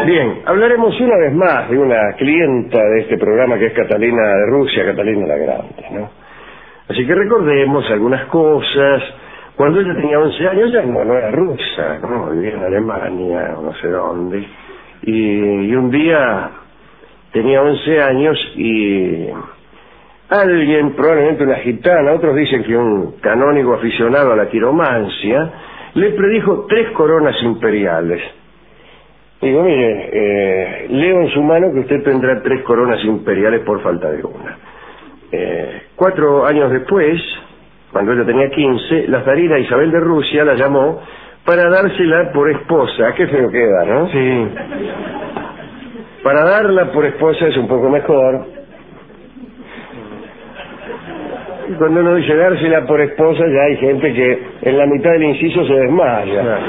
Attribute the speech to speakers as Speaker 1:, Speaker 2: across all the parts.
Speaker 1: Bien, hablaremos una vez más de una clienta de este programa que es Catalina de Rusia, Catalina la Grande, ¿no? Así que recordemos algunas cosas. Cuando ella tenía 11 años ya no era rusa, ¿no? Vivía en Alemania o no sé dónde. Y un día tenía 11 años y alguien, probablemente una gitana, otros dicen que un canónigo aficionado a la quiromancia, le predijo 3 coronas imperiales. Digo, mire, leo en su mano que usted tendrá 3 coronas imperiales por falta de una. 4 años después, cuando ella tenía 15, la zarina Isabel de Rusia la llamó para dársela por esposa. Qué feo queda, ¿no?
Speaker 2: Sí.
Speaker 1: Para darla por esposa es un poco mejor. Y cuando uno dice dársela por esposa, ya hay gente que en la mitad del inciso se desmaya.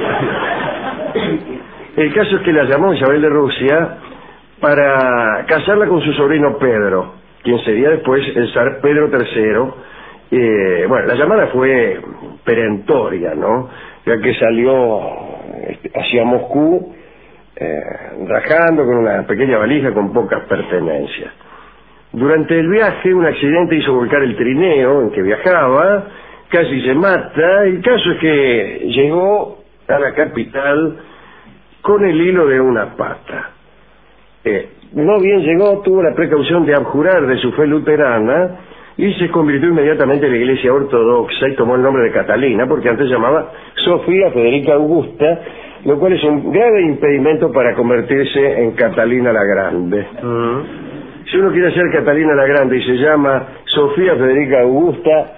Speaker 1: El caso es que la llamó Isabel de Rusia para casarla con su sobrino Pedro, quien sería después el zar Pedro III. Bueno, la llamada fue perentoria, ¿no? Ya que salió hacia Moscú rajando con una pequeña valija con pocas pertenencias. Durante el viaje un accidente hizo volcar el trineo en que viajaba, casi se mata. El caso es que llegó a la capital con el hilo de una pata. No bien llegó, tuvo la precaución de abjurar de su fe luterana y se convirtió inmediatamente en la iglesia ortodoxa y tomó el nombre de Catalina, porque antes se llamaba Sofía Federica Augusta, lo cual es un grave impedimento para convertirse en Catalina la Grande. Si uno quiere ser Catalina la Grande y se llama Sofía Federica Augusta,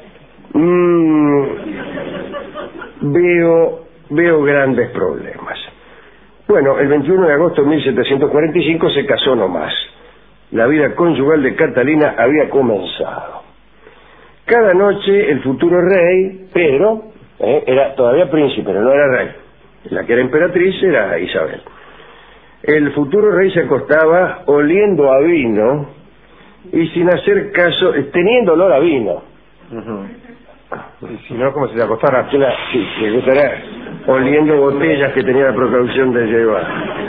Speaker 1: veo grandes problemas. Bueno, el 21 de agosto de 1745 se casó nomás. La vida conyugal de Catalina había comenzado. Cada noche el futuro rey, Pedro, era todavía príncipe, pero no era rey. La que era emperatriz era Isabel. El futuro rey se acostaba oliendo a vino y sin hacer caso, teniendo olor a vino.
Speaker 2: Y si no, ¿cómo se le acostara?
Speaker 1: Claro, sí, le gustará oliendo botellas que tenía la precaución de llevar.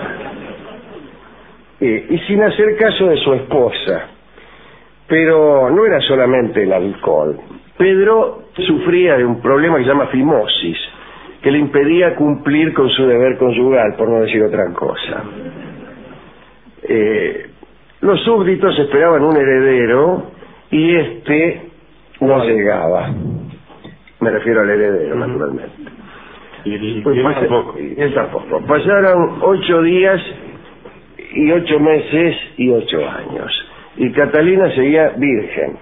Speaker 1: Y sin hacer caso de su esposa. Pero no era solamente el alcohol. Pedro sufría de un problema que se llama fimosis, que le impedía cumplir con su deber conyugal, por no decir otra cosa. Los súbditos esperaban un heredero y este no llegaba. Me refiero al heredero, naturalmente.
Speaker 2: Y él tampoco.
Speaker 1: Pasaron 8 días y 8 meses y 8 años. Y Catalina seguía virgen.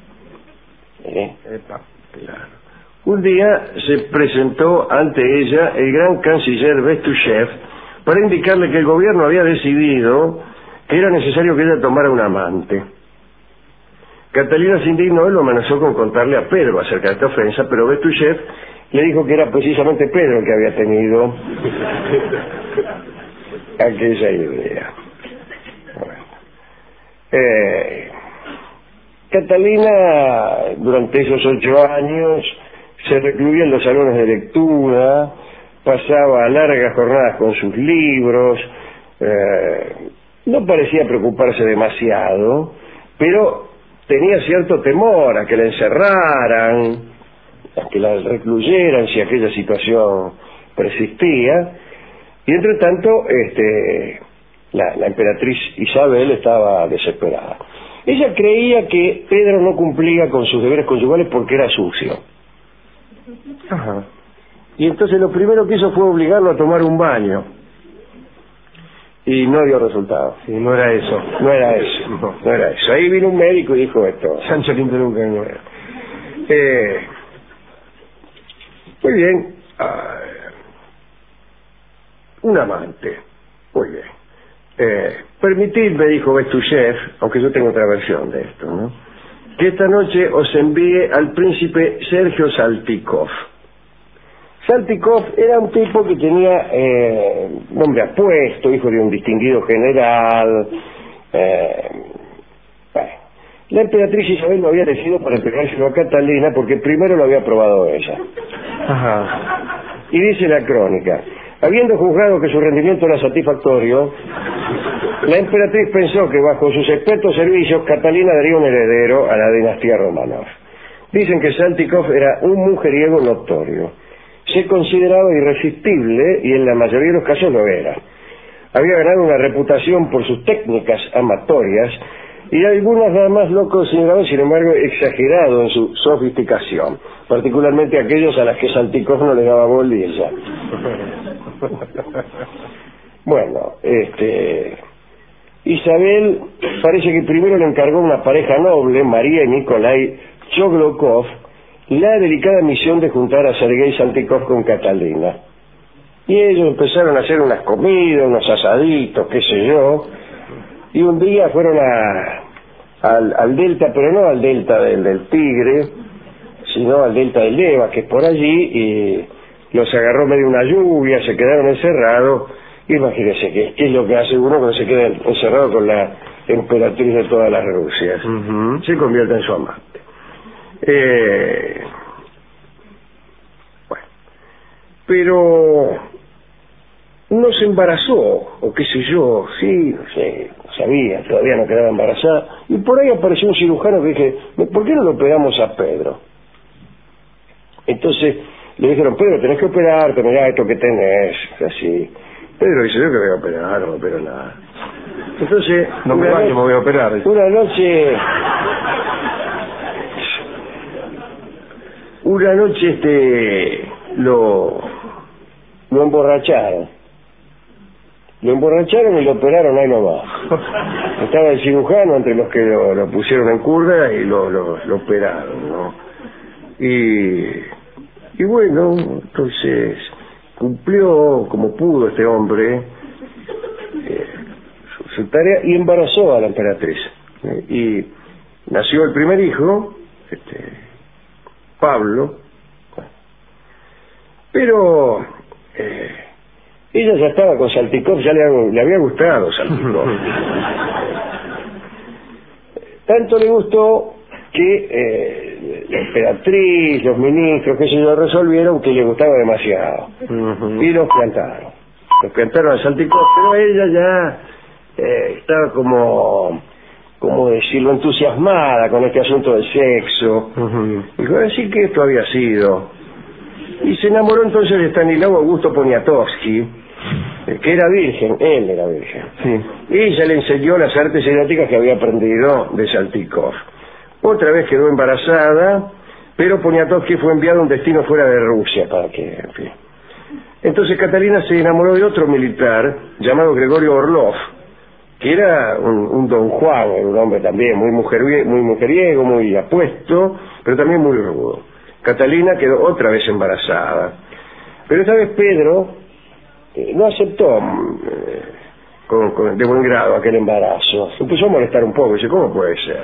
Speaker 1: Claro. Un día se presentó ante ella el gran canciller Bestújev para indicarle que el gobierno había decidido que era necesario que ella tomara un amante. Catalina se indignó y lo amenazó con contarle a Pedro acerca de esta ofensa, pero Bestújev le dijo que era precisamente Pedro el que había tenido aquella idea. Catalina durante esos 8 años se recluía en los salones de lectura, pasaba largas jornadas con sus libros, no parecía preocuparse demasiado, pero tenía cierto temor a que la encerraran, a que la recluyeran si aquella situación persistía, y entre tanto la emperatriz Isabel estaba desesperada. Ella creía que Pedro no cumplía con sus deberes conyugales porque era sucio.
Speaker 2: Ajá.
Speaker 1: Y entonces lo primero que hizo fue obligarlo a tomar un baño. Y no dio resultado.
Speaker 2: Sí, no era eso.
Speaker 1: No era eso. No era eso. Ahí vino un médico y dijo esto.
Speaker 2: Sancho Quinto nunca no era.
Speaker 1: Muy bien. Un amante. Muy bien. Permitidme, dijo Bestújev, aunque yo tengo otra versión de esto, ¿no?, que esta noche os envíe al príncipe Sergio Saltykov. Saltykov era un tipo que tenía nombre apuesto, hijo de un distinguido general. La emperatriz Isabel lo había elegido para entregárselo a Catalina porque primero lo había probado ella.
Speaker 2: Ajá.
Speaker 1: Y dice la crónica: habiendo juzgado que su rendimiento era satisfactorio, La emperatriz pensó que bajo sus expertos servicios Catalina daría un heredero a la dinastía Romanov. Dicen que Saltykov era un mujeriego notorio. Se consideraba irresistible y en la mayoría de los casos lo era. Había ganado una reputación por sus técnicas amatorias y algunas damas lo consideraban, sin embargo, exagerado en su sofisticación, particularmente aquellos a las que Saltykov no les daba bolilla. Bueno, Isabel parece que primero le encargó a una pareja noble, María y Nikolai Choglokov, la delicada misión de juntar a Sergei Saltykov con Catalina. Y ellos empezaron a hacer unas comidas, unos asaditos, qué sé yo, y un día fueron al delta, pero no al delta del Tigre, sino al delta del Leva, que es por allí, y los agarró medio una lluvia, se quedaron encerrados. Imagínense qué es lo que hace uno cuando se queda encerrado con la emperatriz de todas las Rusias. Se convierte en su amante. Bueno, pero no se embarazó, o qué sé yo, sí, no sé, sabía, todavía no quedaba embarazada, y por ahí apareció un cirujano que dije, ¿por qué no lo operamos a Pedro? Entonces le dijeron, Pedro, tenés que operarte, mirá esto que tenés, así. Pedro dice, yo que voy a operar, no opero nada. Entonces,
Speaker 2: no me baño, me voy a operar.
Speaker 1: Una noche lo emborracharon. Lo emborracharon y lo operaron ahí nomás. Estaba el cirujano entre los que lo pusieron en curda y lo operaron, ¿no? Y bueno, entonces cumplió como pudo este hombre su tarea y embarazó a la emperatriz. Y nació el primer hijo, Pablo, pero ella ya estaba con Saltykov, ya le había gustado Saltykov. Tanto le gustó que la emperatriz, los ministros, qué sé yo, resolvieron que le gustaba demasiado. Y los plantaron a Saltykov, pero ella ya estaba como decirlo, entusiasmada con este asunto del sexo. Dijo, así que esto había sido. Y se enamoró entonces de Stanislao Augusto Poniatowski, que era virgen, él era virgen. Sí. Y ella le enseñó las artes eróticas que había aprendido de Saltykov. Otra vez quedó embarazada, pero Poniatowski fue enviado a un destino fuera de Rusia para que, en fin. Entonces Catalina se enamoró de otro militar llamado Gregorio Orlov, que era un don Juan, un hombre también muy mujeriego, muy apuesto, pero también muy rudo. Catalina quedó otra vez embarazada, pero esta vez Pedro no aceptó de buen grado aquel embarazo. Empezó a molestar un poco, dice, ¿cómo puede ser?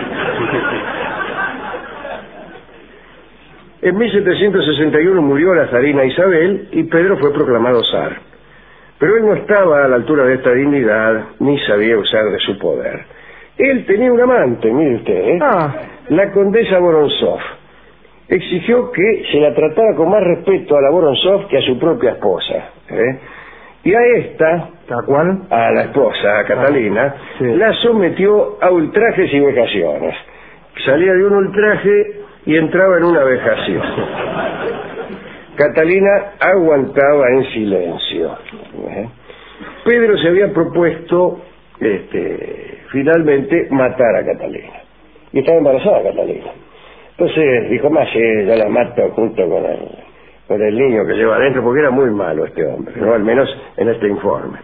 Speaker 1: En 1761 murió la zarina Isabel y Pedro fue proclamado zar. Pero él no estaba a la altura de esta dignidad, ni sabía usar de su poder. Él tenía un amante, mire usted, la condesa Vorontsov. Exigió que se la tratara con más respeto a la Vorontsov que a su propia esposa. Y a esta,
Speaker 2: ¿a cuál?
Speaker 1: A la esposa, a Catalina, la sometió a ultrajes y vejaciones. Salía de un ultraje y entraba en una vejación. Catalina aguantaba en silencio. Pedro se había propuesto finalmente matar a Catalina. Y estaba embarazada Catalina. Entonces dijo, más ya la mato junto con el niño que lleva adentro, porque era muy malo este hombre, ¿no? Al menos en este informe.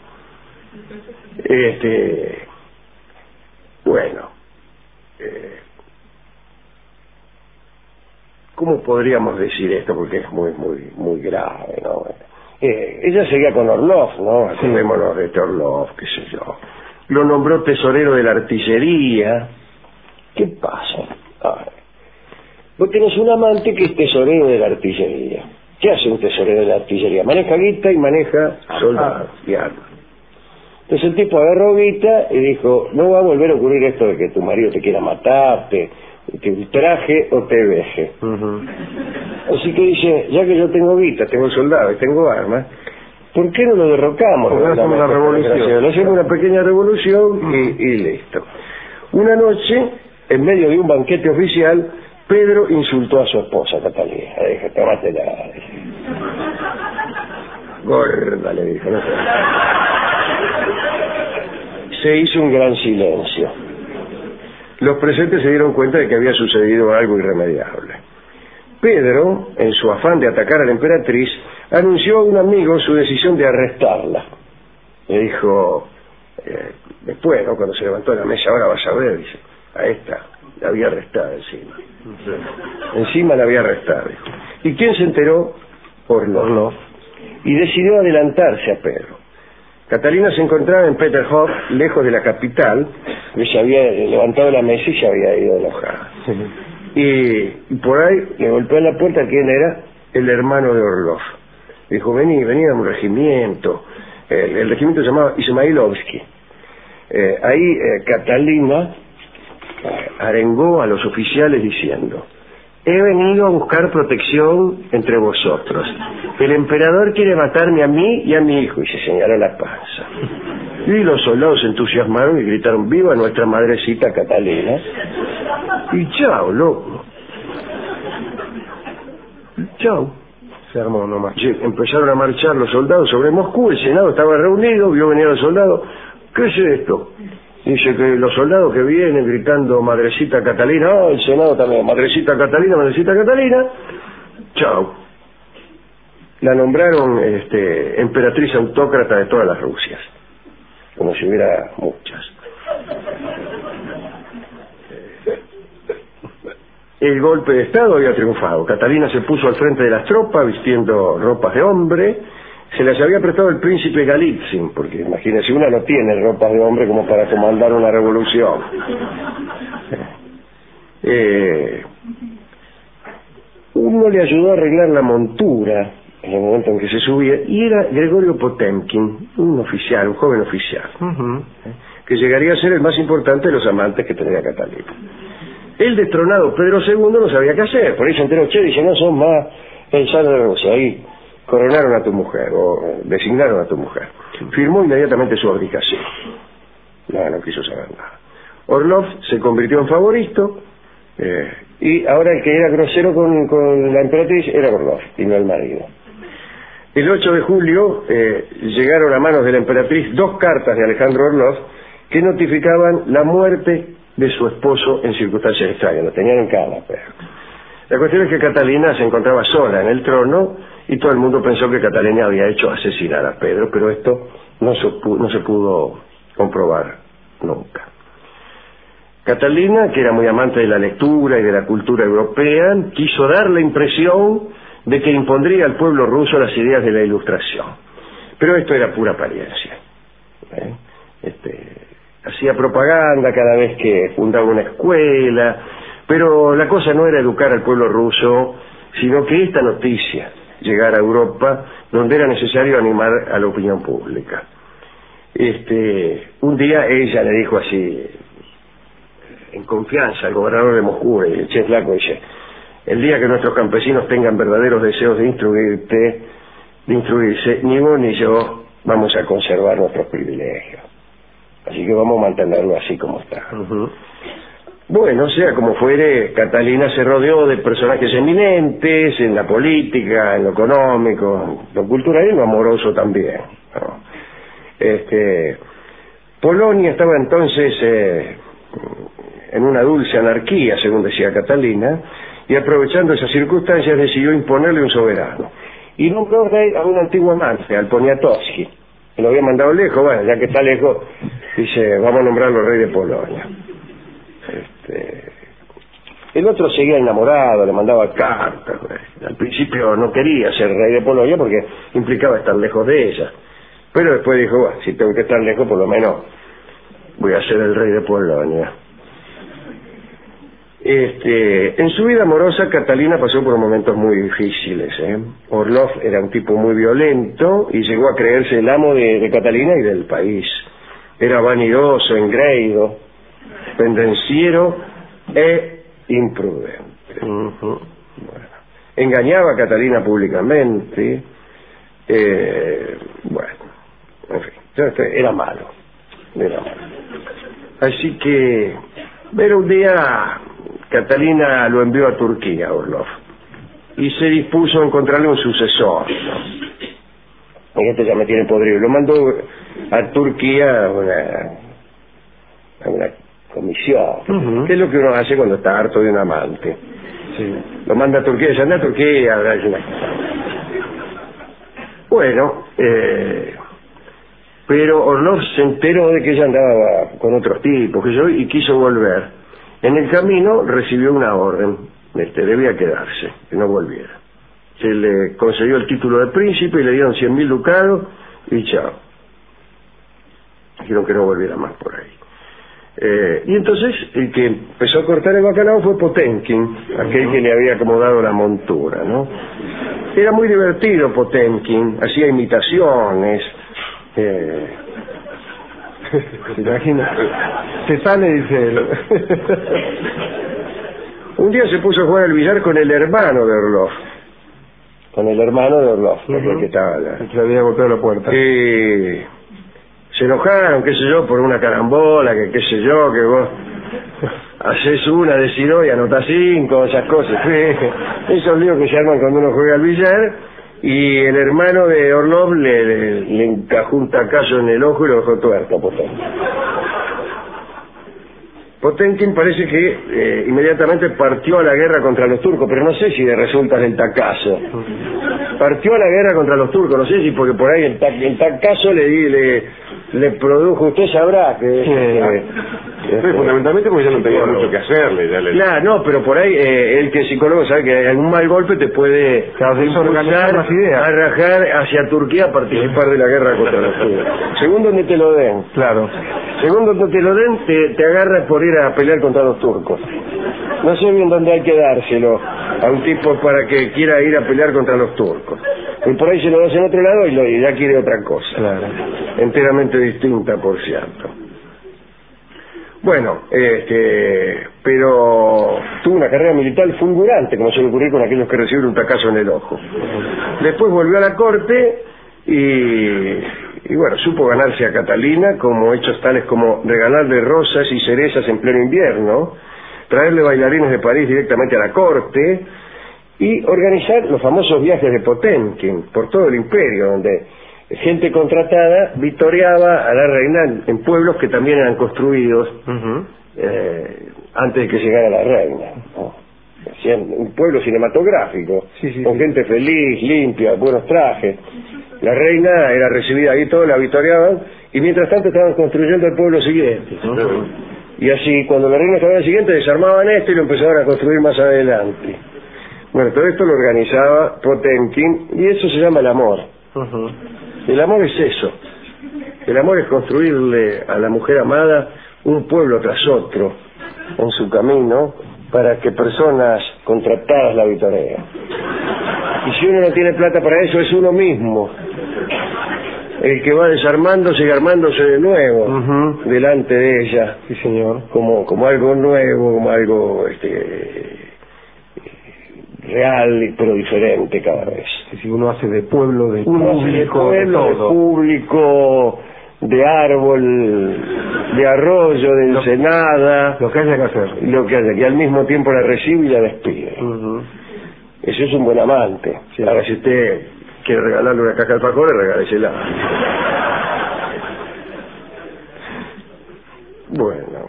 Speaker 1: Bueno, ¿cómo podríamos decir esto? Porque es muy grave, ¿no? Ella seguía con Orlov, ¿no? Acordémonos de este Orlov, qué sé yo. Lo nombró tesorero de la artillería. ¿Qué pasa? Vos tenés un amante que es tesorero de la artillería. ¿Qué hace un tesorero de la artillería? Maneja guita y maneja soldados y armas. Entonces el tipo agarró guita y dijo, no va a volver a ocurrir esto de que tu marido te quiera matar, te ultraje o te veje. Así que dice, ya que yo tengo guita, tengo soldados y tengo armas, ¿por qué no lo derrocamos?
Speaker 2: Porque hacemos una revolución.
Speaker 1: Hacemos una pequeña revolución y listo. Una noche, en medio de un banquete oficial, Pedro insultó a su esposa, Catalina. Le dijo, tómatela. Gorda, le dijo. No sé. Se hizo un gran silencio. Los presentes se dieron cuenta de que había sucedido algo irremediable. Pedro, en su afán de atacar a la emperatriz, anunció a un amigo su decisión de arrestarla. Le dijo, después, ¿no?, cuando se levantó de la mesa, ahora vas a ver, dice, a esta la había arrestado encima. Encima la había arrestado. Dijo. ¿Y quién se enteró? Orlov. Y decidió adelantarse a Pedro. Catalina se encontraba en Peterhof, lejos de la capital, que se había levantado de la mesa y se había ido enojada. Y por ahí le golpeó en la puerta. ¿Quién era? El hermano de Orlov. Dijo, vení a un regimiento. El regimiento se llamaba Ismailovsky. Ahí Catalina arengó a los oficiales diciendo, he venido a buscar protección entre vosotros. El emperador quiere matarme a mí y a mi hijo. Y se señaló la panza. Y los soldados se entusiasmaron y gritaron, viva nuestra madrecita Catalina. Y chao, loco. Chao.
Speaker 2: Se armó nomás.
Speaker 1: Empezaron a marchar los soldados sobre Moscú. El Senado estaba reunido, vio venir al soldado. ¿Qué es esto? Dice que los soldados que vienen gritando madrecita Catalina, el Senado también, madrecita Catalina, madrecita Catalina. Chao. La nombraron emperatriz autócrata de todas las Rusias, como si hubiera muchas. El golpe de Estado había triunfado. Catalina se puso al frente de las tropas vistiendo ropas de hombre. Se las había prestado el príncipe Galitzin, porque imagínense, una no tiene ropas de hombre como para comandar una revolución. Uno le ayudó a arreglar la montura en el momento en que se subía, y era Gregorio Potemkin, un joven oficial, que llegaría a ser el más importante de los amantes que tenía Catalina. El destronado Pedro II no sabía qué hacer, por ahí se enteró, dice, no son más el zar de Rusia, ahí coronaron a tu mujer, o designaron a tu mujer. Firmó inmediatamente su abdicación. No quiso saber nada. Orlov se convirtió en favorito, y ahora el que era grosero con la emperatriz era Orlov, y no el marido. El 8 de julio llegaron a manos de la emperatriz 2 cartas de Alejandro Orlov que notificaban la muerte de su esposo en circunstancias extrañas. Lo tenían en cama, pero la cuestión es que Catalina se encontraba sola en el trono y todo el mundo pensó que Catalina había hecho asesinar a Pedro, pero esto no se pudo comprobar nunca. Catalina, que era muy amante de la lectura y de la cultura europea, quiso dar la impresión de que impondría al pueblo ruso las ideas de la Ilustración, pero esto era pura apariencia. Hacía propaganda cada vez que fundaba una escuela, pero la cosa no era educar al pueblo ruso, sino que esta noticia llegara a Europa, donde era necesario animar a la opinión pública. Un día ella le dijo así, en confianza, al gobernador de Moscú, el Cheslaco, dice, el día que nuestros campesinos tengan verdaderos deseos de instruirse, ni vos ni yo vamos a conservar nuestros privilegios. Así que vamos a mantenerlo así como está. Bueno, sea como fuere, Catalina se rodeó de personajes eminentes en la política, en lo económico, en lo cultural y en lo amoroso también, ¿no? Polonia estaba entonces en una dulce anarquía, según decía Catalina, y aprovechando esas circunstancias decidió imponerle un soberano. Y nombró rey a un antiguo amante, al Poniatowski, que lo había mandado lejos. Bueno, ya que está lejos, dice, vamos a nombrarlo rey de Polonia. El otro seguía enamorado, le mandaba cartas. Al principio no quería ser rey de Polonia porque implicaba estar lejos de ella. Pero después dijo, bueno, si tengo que estar lejos, por lo menos voy a ser el rey de Polonia. En su vida amorosa, Catalina pasó por momentos muy difíciles. Orlov era un tipo muy violento y llegó a creerse el amo de Catalina y del país. Era vanidoso, engreído, pendenciero e imprudente. Bueno, engañaba a Catalina públicamente, Bueno, en fin, era malo. Así que, pero un día Catalina lo envió a Turquía, a Orlov, y se dispuso a encontrarle un sucesor, ¿no? Y este ya me tiene podrido. Lo mandó a Turquía a una comisión, que es lo que uno hace cuando está harto de un amante.
Speaker 2: Sí.
Speaker 1: Lo manda a Turquía, se anda a Turquía, bueno, pero Orlov se enteró de que ella andaba con otros tipos, y quiso volver. En el camino recibió una orden, debía quedarse, que no volviera. Se le concedió el título de príncipe y le dieron 100.000 ducados y chao. Dijeron que no volviera más por ahí. Y entonces el que empezó a cortar el bacalao fue Potemkin, aquel que le había acomodado la montura, ¿no? Era muy divertido Potemkin, hacía imitaciones.
Speaker 2: ¿Se imagina? Se sale, dice él.
Speaker 1: Un día se puso a jugar al billar con el hermano de Orlov. Aquel que estaba allá.
Speaker 2: Que le había golpeado la puerta.
Speaker 1: Se enojaron, qué sé yo, por una carambola, que qué sé yo, que vos haces una, decís dos y anotás 5, esas cosas. Esos líos que se arman cuando uno juega al billar, y el hermano de Orlov le encajó un tacazo en el ojo y lo dejó tuerto a Potemkin. Potemkin parece que inmediatamente partió a la guerra contra los turcos, pero no sé si de resultas del tacazo. Partió a la guerra contra los turcos, no sé si porque por ahí el tacazo le produjo, usted sabrá que...
Speaker 2: fundamentalmente porque ya no tenía mucho que hacerle.
Speaker 1: Claro, no, pero por ahí el que es psicólogo sabe que algún mal golpe te puede impulsar a rajar hacia Turquía a participar de la guerra contra los turcos. Según donde te lo den.
Speaker 2: Claro.
Speaker 1: Según donde te lo den, te agarras por ir a pelear contra los turcos. No sé bien dónde hay que dárselo a un tipo para que quiera ir a pelear contra los turcos. Y por ahí se lo das en otro lado y ya quiere otra cosa.
Speaker 2: Claro.
Speaker 1: Enteramente distinta, por cierto. Bueno, pero tuvo una carrera militar fulgurante, como suele ocurrir con aquellos que reciben un tacazo en el ojo. Después volvió a la corte y bueno, supo ganarse a Catalina, como hechos tales como regalarle rosas y cerezas en pleno invierno, traerle bailarines de París directamente a la corte y organizar los famosos viajes de Potemkin por todo el imperio, donde gente contratada victoriaba a la reina en pueblos que también eran construidos antes de que llegara la reina, ¿no? Hacían un pueblo cinematográfico, con gente feliz, limpia, buenos trajes. La reina era recibida ahí, todos la victoriaban, y mientras tanto estaban construyendo el pueblo siguiente, ¿no? Y así, cuando la reina estaba en el siguiente, desarmaban esto y lo empezaban a construir más adelante. Bueno, todo esto lo organizaba Potemkin, y eso se llama el amor. El amor es eso. El amor es construirle a la mujer amada un pueblo tras otro en su camino para que personas contratadas la vitoreen. Y si uno no tiene plata para eso, es uno mismo el que va desarmándose y armándose de nuevo delante de ella.
Speaker 2: Sí, señor.
Speaker 1: Como algo nuevo, como algo real, pero diferente cada vez.
Speaker 2: Si uno hace de pueblo, de
Speaker 1: público, de público, de árbol, de arroyo, de ensenada,
Speaker 2: lo que haya que hacer,
Speaker 1: lo que haya, que al mismo tiempo la recibe y la despide. Eso es un buen amante. Sí. Ahora, si usted quiere regalarle una caja de alfajores, regálesela. Bueno,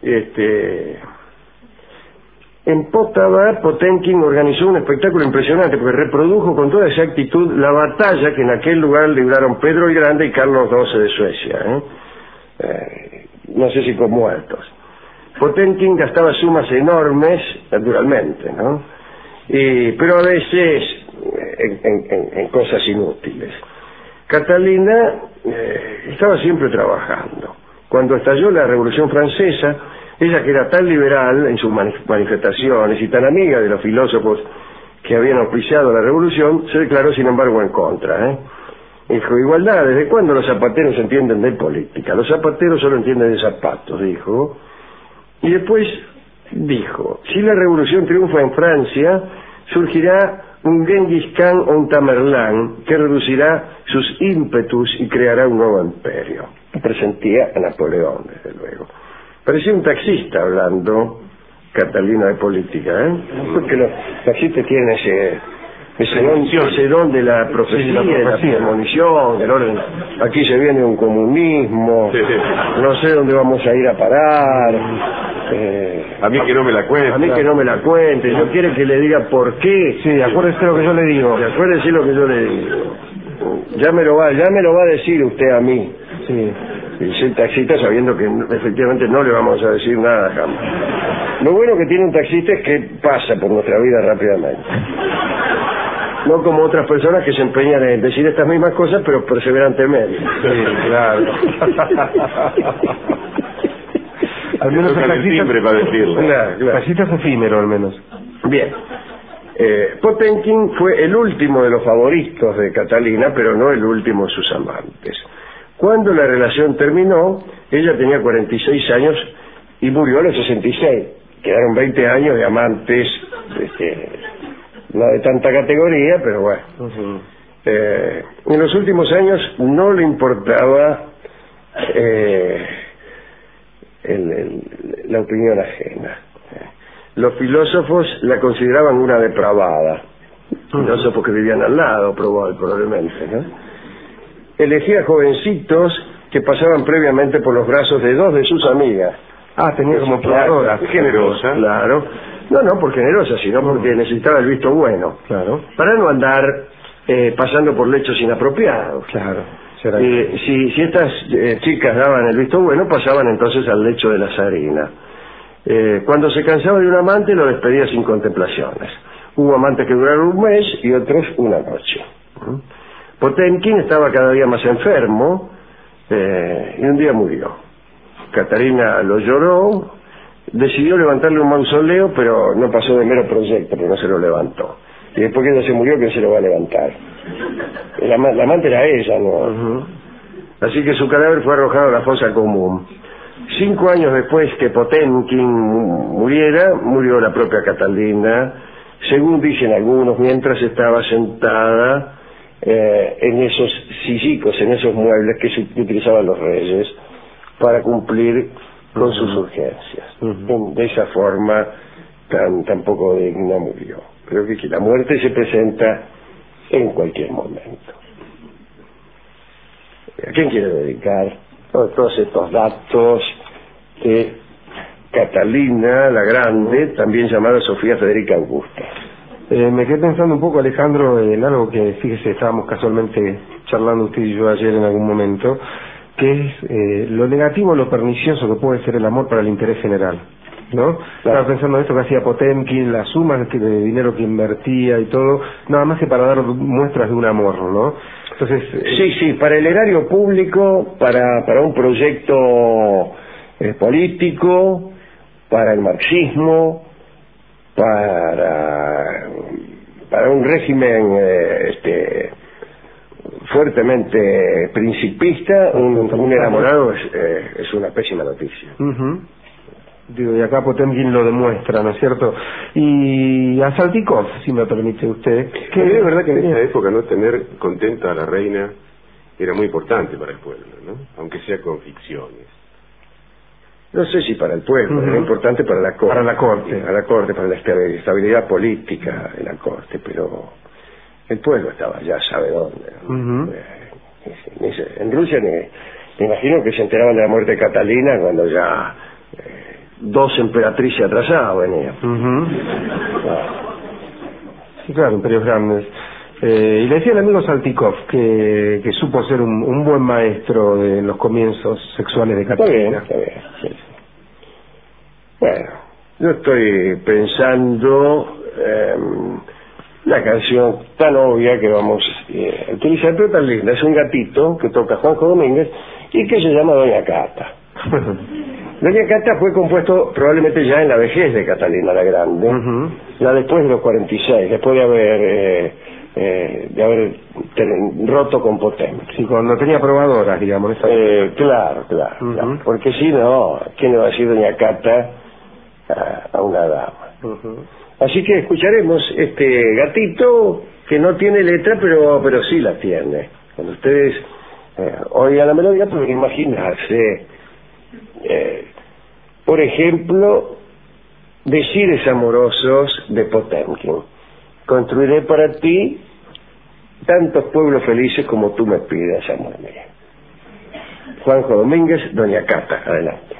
Speaker 1: en Poltava, Potemkin organizó un espectáculo impresionante porque reprodujo con toda exactitud la batalla que en aquel lugar libraron Pedro el Grande y Carlos XII de Suecia. No sé si con muertos. Potemkin gastaba sumas enormes, naturalmente, ¿no? Pero a veces en cosas inútiles. Catalina estaba siempre trabajando. Cuando estalló la Revolución Francesa, ella, que era tan liberal en sus manifestaciones y tan amiga de los filósofos que habían auspiciado la revolución, se declaró sin embargo en contra. Dijo: igualdad, ¿desde cuándo los zapateros entienden de política? Los zapateros solo entienden de zapatos, dijo. Y después dijo: si la revolución triunfa en Francia, surgirá un Genghis Khan o un Tamerlán que reducirá sus ímpetus y creará un nuevo imperio. Presentía a Napoleón, desde luego. Parecía un taxista hablando, Catalina, de política, ¿eh? Porque los taxistas tienen ese don de la profecía, de la premonición, del orden. Aquí se viene un comunismo, no sé dónde vamos a ir a parar.
Speaker 2: A mí que no me la cuente.
Speaker 1: A mí que no me la cuente. No quiere que le diga por qué.
Speaker 2: Sí, acuérdese lo que yo le digo.
Speaker 1: Acuérdese lo que yo le digo. Ya me lo va a decir usted a mí.
Speaker 2: Sí.
Speaker 1: Dice el taxista sabiendo que efectivamente no le vamos a decir nada jamás. Lo bueno que tiene un taxista es que pasa por nuestra vida rápidamente. No como otras personas que se empeñan en decir estas mismas cosas pero perseverantemente.
Speaker 2: Sí, claro. Al menos el taxista
Speaker 1: para decirlo. Claro.
Speaker 2: Taxista es efímero, al menos.
Speaker 1: Bien. Potemkin fue el último de los favoritos de Catalina, pero no el último de sus amantes. Cuando la relación terminó, ella tenía 46 años y murió a los 66. Quedaron 20 años de amantes, no de tanta categoría, pero bueno. En los últimos años no le importaba la opinión ajena. Los filósofos la consideraban una depravada. Filósofos que vivían al lado, probablemente, ¿no? Elegía jovencitos que pasaban previamente por los brazos de dos de sus amigas.
Speaker 2: Tenía como probadora.
Speaker 1: Generosa. Claro. No por generosa, sino porque necesitaba el visto bueno.
Speaker 2: Claro.
Speaker 1: Para no andar pasando por lechos inapropiados.
Speaker 2: Claro.
Speaker 1: Si estas chicas daban el visto bueno, pasaban entonces al lecho de la zarina. Cuando se cansaba de un amante, lo despedía sin contemplaciones. Hubo amantes que duraron un mes y otros una noche. Potemkin estaba cada día más enfermo y un día murió. Catalina lo lloró, decidió levantarle un mausoleo, pero no pasó de mero proyecto, porque no se lo levantó. Y después que ella se murió, ¿quién se lo va a levantar? La amante era ella, ¿no? Así que su cadáver fue arrojado a la fosa común. 5 años después que Potemkin muriera, murió la propia Catalina, según dicen algunos, mientras estaba sentada en esos sillicos, en esos muebles que utilizaban los reyes para cumplir con sus urgencias. De esa forma tan poco digna murió. Creo que la muerte se presenta en cualquier momento. ¿A quién quiere dedicar todos estos datos de Catalina la Grande, también llamada Sofía Federica Augusta?
Speaker 2: Me quedé pensando un poco, Alejandro, en algo que, fíjese, estábamos casualmente charlando usted y yo ayer en algún momento, que es lo negativo, lo pernicioso que puede ser el amor para el interés general, ¿no? Claro. Estaba pensando en esto que hacía Potemkin, las sumas de dinero que invertía y todo, nada más que para dar muestras de un amor, ¿no? Entonces,
Speaker 1: sí, para el erario público, para un proyecto político, para el marxismo, para un régimen fuertemente principista, un enamorado es una pésima noticia.
Speaker 2: Digo, y acá Potemkin lo demuestra, ¿no es cierto? Y a Saltykov, si me permite usted,
Speaker 3: que es verdad que en esa época no tener contenta a la reina era muy importante para el pueblo, ¿no? Aunque sea con ficciones.
Speaker 1: No sé si para el pueblo, era importante para la corte. Para la estabilidad política de la corte, pero el pueblo estaba ya sabe dónde, ¿no? En Rusia me imagino que se enteraban de la muerte de Catalina cuando ya 2 emperatrices atrasadas venían.
Speaker 2: Sí, claro, imperios grandes. Y le decía el amigo Saltykov que supo ser un buen maestro de los comienzos sexuales de Catalina.
Speaker 1: Está bien. Sí. Bueno, yo estoy pensando la canción tan obvia que vamos a utilizar, pero tan linda. Es un gatito que toca Juanjo Domínguez y que se llama Doña Cata. Doña Cata fue compuesto probablemente ya en la vejez de Catalina la Grande, ya después de los 46, después de haber roto con Potemkin.
Speaker 2: Sí, cuando tenía probadoras, digamos.
Speaker 1: Claro, porque si no, ¿quién le va a decir Doña Cata a una dama? Así que escucharemos este gatito que no tiene letra, pero sí la tiene. Cuando ustedes oigan la melodía, pueden imaginarse, por ejemplo, Decires amorosos de Potemkin. Construiré para ti tantos pueblos felices como tú me pidas, amor mío. Juanjo Domínguez, Doña Cata, adelante.